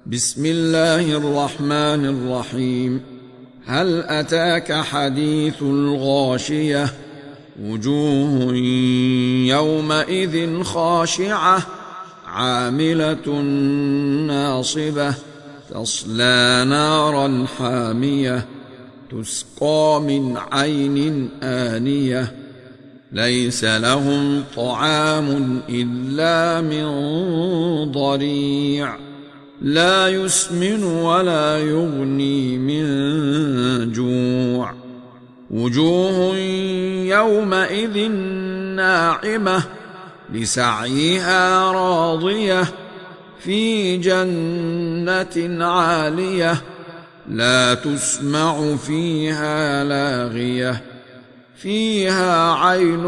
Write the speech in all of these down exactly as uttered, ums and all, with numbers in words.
بسم الله الرحمن الرحيم. هل أتاك حديث الغاشية؟ وجوه يومئذ خاشعة عاملة ناصبة تصلى نارا حامية تسقى من عين آنية ليس لهم طعام إلا من ضريع لا يسمن ولا يغني من جوع. وجوه يومئذ ناعمة لسعيها راضية في جنة عالية لا تسمع فيها لاغية فيها عين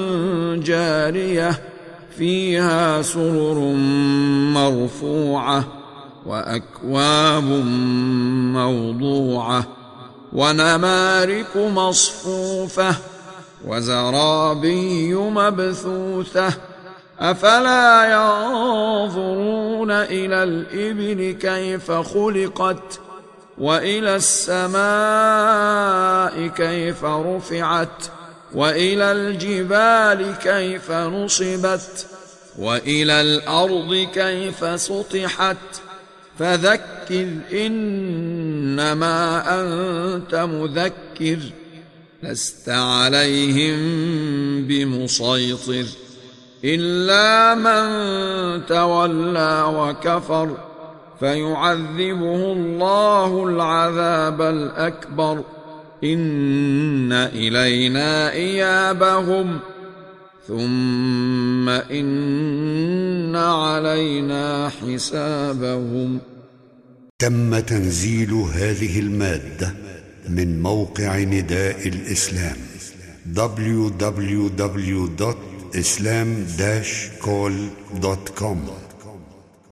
جارية فيها سرر مرفوعة وأكواب موضوعة ونمارق مصفوفة وزرابي مبثوثة أفلا ينظرون إلى الإبل كيف خلقت وإلى السماء كيف رفعت وإلى الجبال كيف نصبت وإلى الأرض كيف سطحت فذكر إنما أنت مذكر لست عليهم بمسيطر إلا من تولى وكفر فيعذبه الله العذاب الأكبر إن إلينا إيابهم ثم إن علينا حسابهم. تم تنزيل هذه المادة من موقع نداء الإسلام دبليو دبليو دبليو دوت إسلام داش كول دوت كوم.